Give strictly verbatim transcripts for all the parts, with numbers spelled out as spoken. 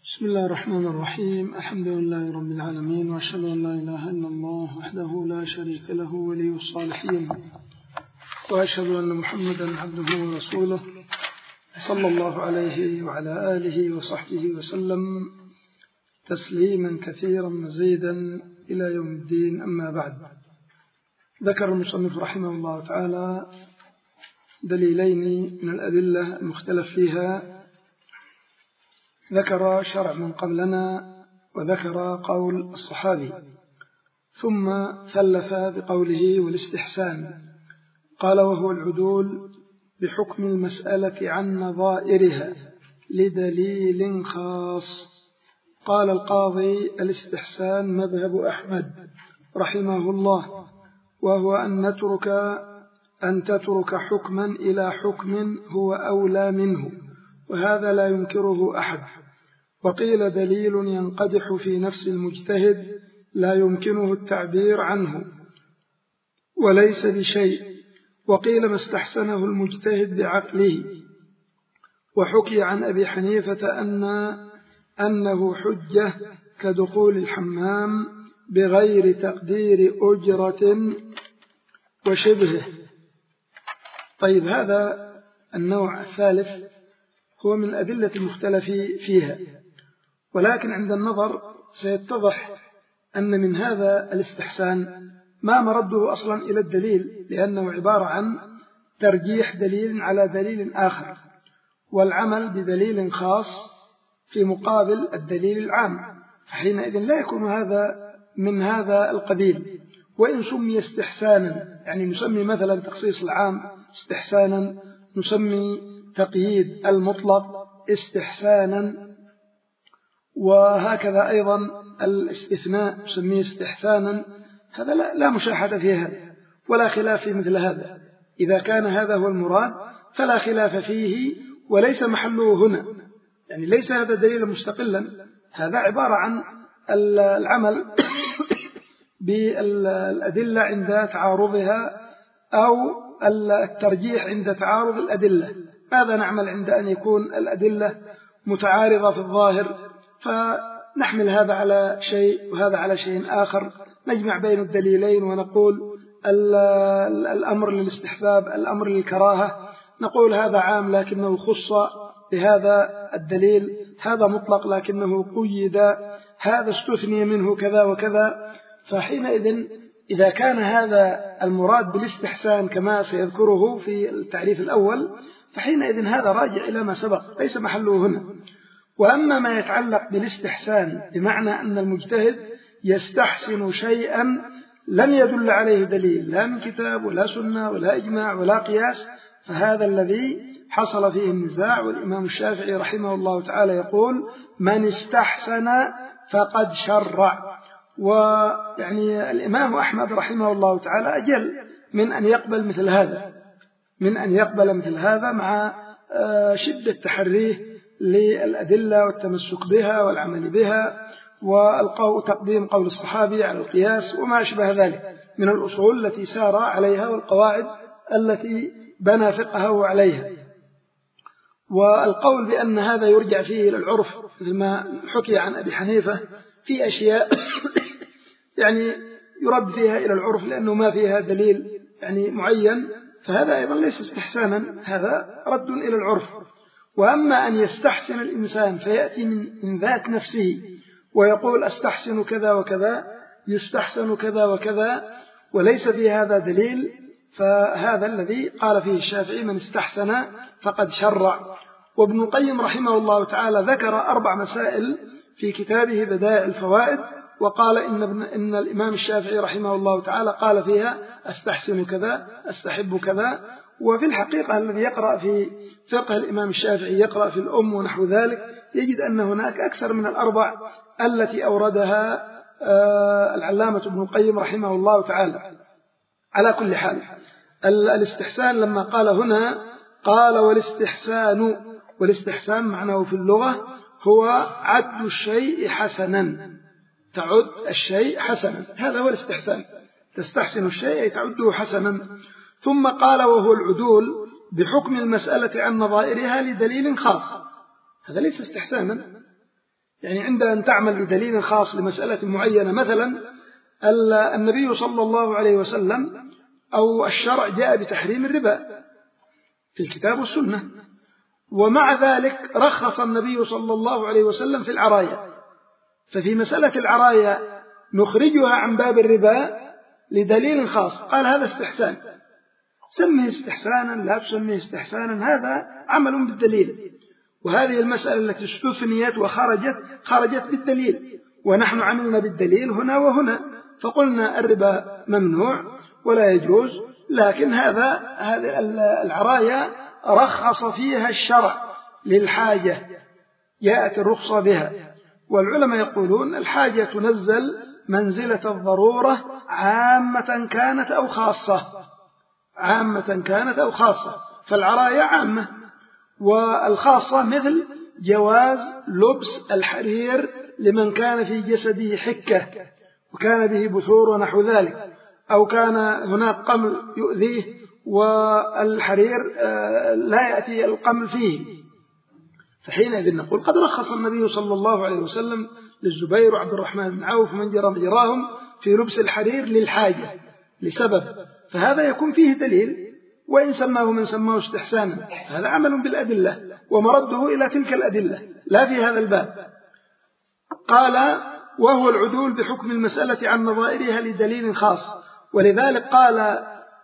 بسم الله الرحمن الرحيم. الحمد لله رب العالمين، وأشهد أن لا إله إلا الله وحده لا شريك له ولي الصالحين، وأشهد أن محمدا عبده ورسوله صلى الله عليه وعلى آله وصحبه وسلم تسليما كثيرا مزيدا إلى يوم الدين. أما بعد، ذكر المصنف رحمه الله تعالى دليلين من الأدلة المختلف فيها. ذكر شرع من قبلنا وذكر قول الصحابي، ثم ثلث بقوله والاستحسان. قال: وهو العدول بحكم المسألة عن نظائرها لدليل خاص. قال القاضي: الاستحسان مذهب أحمد رحمه الله، وهو أن نترك أن تترك حكما إلى حكم هو أولى منه، وهذا لا ينكره أحد. وقيل: دليل ينقدح في نفس المجتهد لا يمكنه التعبير عنه وليس بشيء. وقيل: ما استحسنه المجتهد بعقله. وحكي عن أبي حنيفة أن أنه حجة كدخول الحمام بغير تقدير أجرة وشبهه. طيب، هذا النوع الثالث هو من الأدلة المختلف فيها، ولكن عند النظر سيتضح أن من هذا الاستحسان ما مرده أصلا إلى الدليل، لأنه عبارة عن ترجيح دليل على دليل آخر، والعمل بدليل خاص في مقابل الدليل العام، فحينئذ لا يكون هذا من هذا القبيل. وإن سمي استحسانا، يعني نسمي مثلا تخصيص العام استحسانا، نسمي تقييد المطلق استحسانا، وهكذا أيضا الاستثناء نسميه استحسانا. هذا لا, لا مشاحة في هذا ولا خلاف في مثل هذا. إذا كان هذا هو المراد فلا خلاف فيه وليس محله هنا، يعني ليس هذا دليلا مستقلا، هذا عبارة عن العمل بالأدلة عند تعارضها أو الترجيح عند تعارض الأدلة. ماذا نعمل عند أن يكون الأدلة متعارضة في الظاهر؟ فنحمل هذا على شيء وهذا على شيء آخر، نجمع بين الدليلين ونقول الأمر للاستحباب، الأمر للكراهة، نقول هذا عام لكنه خص بهذا الدليل، هذا مطلق لكنه قيد، هذا استثني منه كذا وكذا. فحينئذ إذا كان هذا المراد بالاستحسان كما سيذكره في التعريف الأول، فحينئذ هذا راجع إلى ما سبق، ليس محله هنا. وأما ما يتعلق بالاستحسان بمعنى أن المجتهد يستحسن شيئا لم يدل عليه دليل لا من كتاب ولا سنة ولا إجماع ولا قياس، فهذا الذي حصل فيه النزاع. والإمام الشافعي رحمه الله تعالى يقول: من استحسن فقد شرع. ويعني الإمام أحمد رحمه الله تعالى أجل من أن يقبل مثل هذا، من أن يقبل مثل هذا مع شدة تحريه للأدلة والتمسك بها والعمل بها وتقديم قول الصحابي على القياس وما أشبه ذلك من الأصول التي سار عليها والقواعد التي بنى فقهه عليها. والقول بأن هذا يرجع فيه إلى العرف مثل ما حكي عن أبي حنيفة في أشياء يعني يرد فيها إلى العرف لأنه ما فيها دليل يعني معين، فهذا أيضا ليس استحسانا، هذا رد إلى العرف. وأما أن يستحسن الإنسان فيأتي من ذات نفسه ويقول أستحسن كذا وكذا، يستحسن كذا وكذا، وليس في هذا دليل، فهذا الذي قال فيه الشافعي: من استحسن فقد شرع. وابن القيم رحمه الله تعالى ذكر أربع مسائل في كتابه بدائع الفوائد، وقال إن, إن الإمام الشافعي رحمه الله تعالى قال فيها أستحسن كذا، أستحب كذا. وفي الحقيقة الذي يقرأ في فقه الإمام الشافعي يقرأ في الأم ونحو ذلك يجد أن هناك أكثر من الأربع التي أوردها العلامة ابن القيم رحمه الله تعالى. على كل حال، الاستحسان لما قال هنا قال: والاستحسان. والاستحسان معناه في اللغة هو عد الشيء حسنا، تعد الشيء حسنا، هذا هو الاستحسان، تستحسن الشيء تعده حسنا. ثم قال: وهو العدول بحكم المسألة عن نظائرها لدليل خاص. هذا ليس استحسانا، يعني عند أن تعمل بدليل خاص لمسألة معينة، مثلا النبي صلى الله عليه وسلم أو الشرع جاء بتحريم الربا في الكتاب والسنة، ومع ذلك رخص النبي صلى الله عليه وسلم في العرايا. ففي مسألة العرايا نخرجها عن باب الربا لدليل خاص، قال هذا استحسان، سميه استحسانا لا تسميه استحسانا، هذا عمل بالدليل. وهذه المسألة التي استثنيت وخرجت خرجت بالدليل، ونحن عملنا بالدليل هنا وهنا، فقلنا الربا ممنوع ولا يجوز، لكن هذا هذه العرايا رخص فيها الشرع للحاجة، جاءت الرخصة بها. والعلماء يقولون الحاجة تنزل منزلة الضرورة عامة كانت أو خاصة، عامة كانت أو خاصة، فالعرايا عامة. والخاصة مثل جواز لبس الحرير لمن كان في جسده حكة وكان به بثور ونحو ذلك، أو كان هناك قمل يؤذيه والحرير لا يأتي القمل فيه، فحينئذ نقول قد رخص النبي صلى الله عليه وسلم للزبير وعبد الرحمن بن عوف ومن جرى مجراهم في لبس الحرير للحاجة لسبب، فهذا يكون فيه دليل. وإن سماه من سماه استحسانا هذا عمل بالأدلة ومرده إلى تلك الأدلة لا في هذا الباب. قال وهو العدول بحكم المسألة عن نظائرها لدليل خاص. ولذلك قال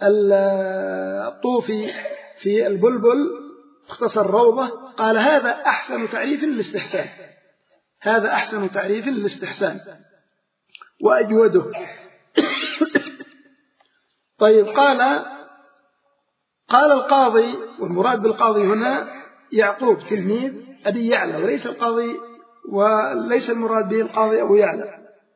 الطوفي في البلبل اختصر روضة، قال هذا أحسن تعريف للاستحسان، هذا أحسن تعريف للاستحسان وأجوده. طيب قال قال القاضي، والمراد بالقاضي هنا يعقوب تلميذ أبي يعلى، وليس القاضي وليس المراد به القاضي أبو يعلى،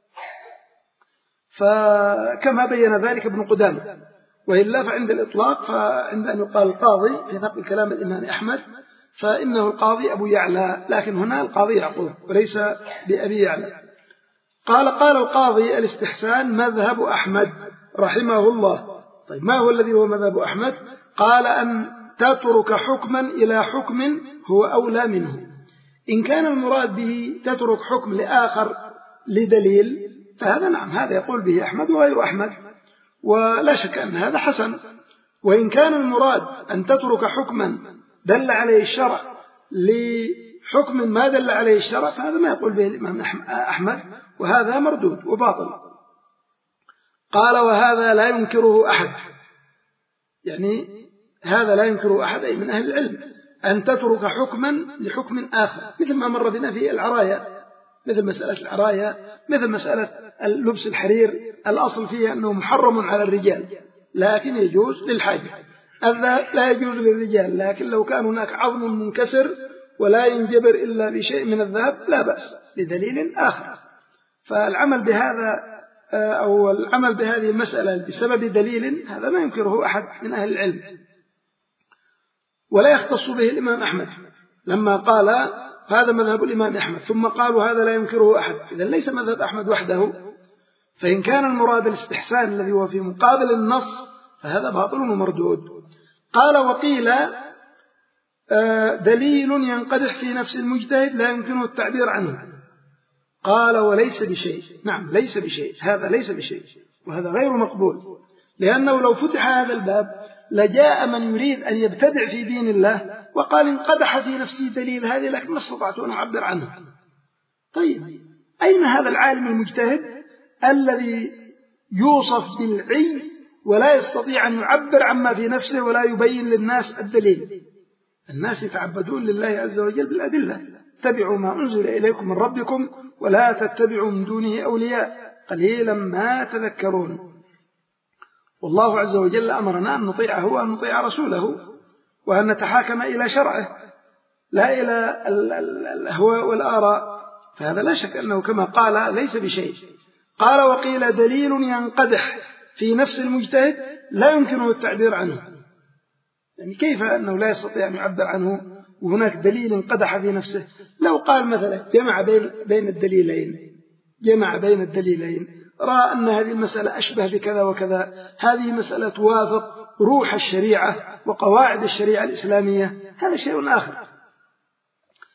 فكما بين ذلك ابن قدامة. وإلا فعند الإطلاق فعند أن يقال القاضي في نقل كلام الإمام أحمد فإنه القاضي أبو يعلى، لكن هنا القاضي يعقوب وليس بأبي يعلى. قال قال القاضي الاستحسان مذهب أحمد رحمه الله. طيب ما هو الذي هو مذهب أحمد؟ قال أن تترك حكما إلى حكم هو أولى منه. إن كان المراد به تترك حكم لآخر لدليل فهذا نعم، هذا يقول به أحمد وغير أحمد، ولا شك أن هذا حسن. وإن كان المراد أن تترك حكما دل عليه الشرع لحكم ما دل عليه الشرع فهذا ما يقول به الإمام أحمد، وهذا مردود وباطل. قال وهذا لا ينكره أحد، يعني هذا لا ينكره أحد أي من أهل العلم، أن تترك حكما لحكم آخر، مثل ما مر بنا في العرايا، مثل مسألة العرايا، مثل مسألة لبس الحرير، الأصل فيها أنه محرم على الرجال لكن يجوز للحاجة. هذا لا يجوز للرجال، لكن لو كان هناك عظم منكسر ولا ينجبر إلا بشيء من الذهب لا بأس لدليل آخر. فالعمل بهذا أو العمل بهذه المسألة بسبب دليل هذا ما ينكره أحد من أهل العلم، ولا يختص به الإمام أحمد لما قال هذا مذهب الإمام أحمد ثم قالوا هذا لا ينكره أحد، إذا ليس مذهب أحمد وحده. فإن كان المراد الاستحسان الذي هو في مقابل النص فهذا باطل ومردود. قال وقيل دليل ينقدح في نفس المجتهد لا يمكنه التعبير عنه. قال وليس بشيء، نعم ليس بشيء، هذا ليس بشيء، وهذا غير مقبول، لأنه لو فتح هذا الباب لجاء من يريد أن يبتدع في دين الله وقال انقدح في نفسي دليل هذه لكن ما استطعت أن أعبر عنه. طيب أين هذا العالم المجتهد الذي يوصف بالعي ولا يستطيع أن يعبر عما في نفسه ولا يبين للناس الدليل؟ الناس يتعبدون لله عز وجل بالأدلة، اتبعوا ما أنزل إليكم من ربكم ولا تتبعوا من دونه أولياء قليلا ما تذكرون. والله عز وجل أمرنا أن نطيعه وأن نطيع رسوله وأن نتحاكم إلى شرعه لا إلى الأهواء والآراء، فهذا لا شك أنه كما قال ليس بشيء. قال وقيل دليل ينقدح في نفس المجتهد لا يمكنه التعبير عنه، يعني كيف أنه لا يستطيع أن يعبر عنه وهناك دليل انقدح في نفسه؟ لو قال مثلا جمع بين بين الدليلين جمع بين الدليلين رأى أن هذه المسألة أشبه بكذا وكذا، هذه مسألة توافق روح الشريعة وقواعد الشريعة الإسلامية، هذا شيء آخر.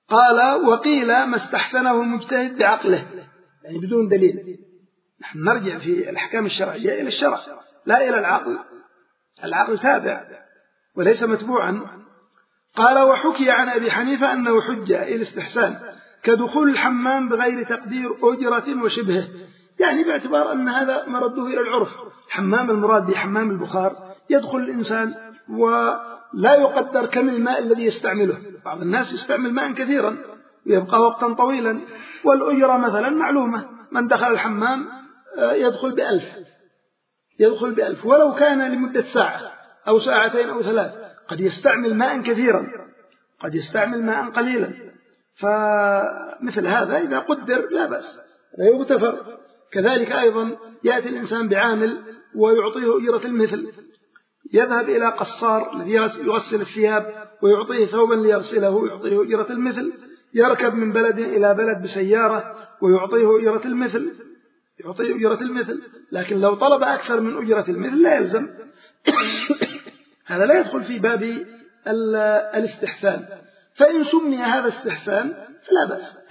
قال وقيل ما استحسنه المجتهد بعقله، يعني بدون دليل. نحن نرجع في الأحكام الشرعية إلى الشرع لا إلى العقل، العقل تابع وليس متبوعا. قال وحكي عن أبي حنيفة أنه حجة إلى الاستحسان كدخول الحمام بغير تقدير أجرة وشبهه، يعني باعتبار أن هذا مرده إلى العرف. حمام المراد بحمام البخار يدخل الإنسان ولا يقدر كم الماء الذي يستعمله، بعض الناس يستعمل ماء كثيرا ويبقى وقتا طويلا، والأجرة مثلا معلومة، من دخل الحمام يدخل بألف يدخل بألف ولو كان لمدة ساعة أو ساعتين أو ثلاث، قد يستعمل ماء كثيرا قد يستعمل ماء قليلا. فمثل هذا إذا قدر لا بأس، لا يغتفر. كذلك أيضا يأتي الإنسان بعامل ويعطيه أجرة المثل، يذهب إلى قصار الذي يغسل الثياب ويعطيه ثوبا ليغسله ويعطيه أجرة المثل، يركب من بلد إلى بلد بسيارة ويعطيه أجرة المثل يعطيه أجرة المثل لكن لو طلب أكثر من أجرة المثل لا يلزم. هذا لا يدخل في باب الاستحسان، فإن سمي هذا استحسان فلا بأس.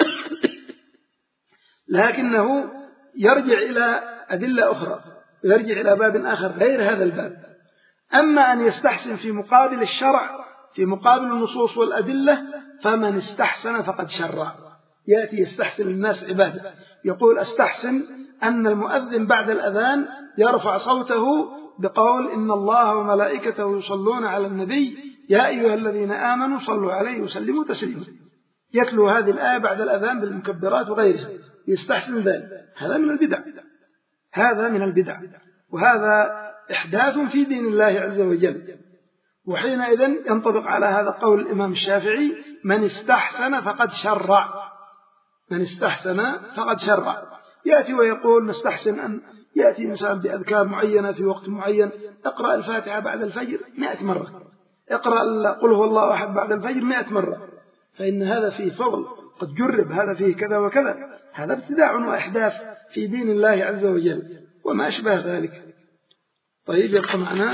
لكنه يرجع إلى أدلة أخرى ويرجع إلى باب آخر غير هذا الباب. أما أن يستحسن في مقابل الشرع، في مقابل النصوص والأدلة، فمن استحسن فقد شرع. يأتي يستحسن الناس عبادة، يقول أستحسن أن المؤذن بعد الأذان يرفع صوته بقول إن الله وملائكته يصلون على النبي يا أيها الذين آمنوا صلوا عليه وسلموا تسليما، يتلو هذه الآية بعد الأذان بالمكبرات وغيرها، يستحسن ذلك. هذا من البدع هذا من البدع وهذا إحداث في دين الله عز وجل. وحينئذ ينطبق على هذا قول الإمام الشافعي من استحسن فقد شرع من استحسن فقد شرع. يأتي ويقول نستحسن أن يأتي إنسان بأذكار معينة في وقت معين، اقرأ الفاتحة بعد الفجر مئة مرة، اقرأ قل هو الله أحد بعد الفجر مئة مرة، فإن هذا فيه فضل، قد جرب هذا فيه كذا وكذا. هذا ابتداع وإحداث في دين الله عز وجل وما أشبه ذلك. طيب، يبقى معنا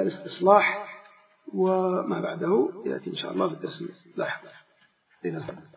الاستصلاح وما بعده يأتي إن شاء الله في الدرس اللاحق.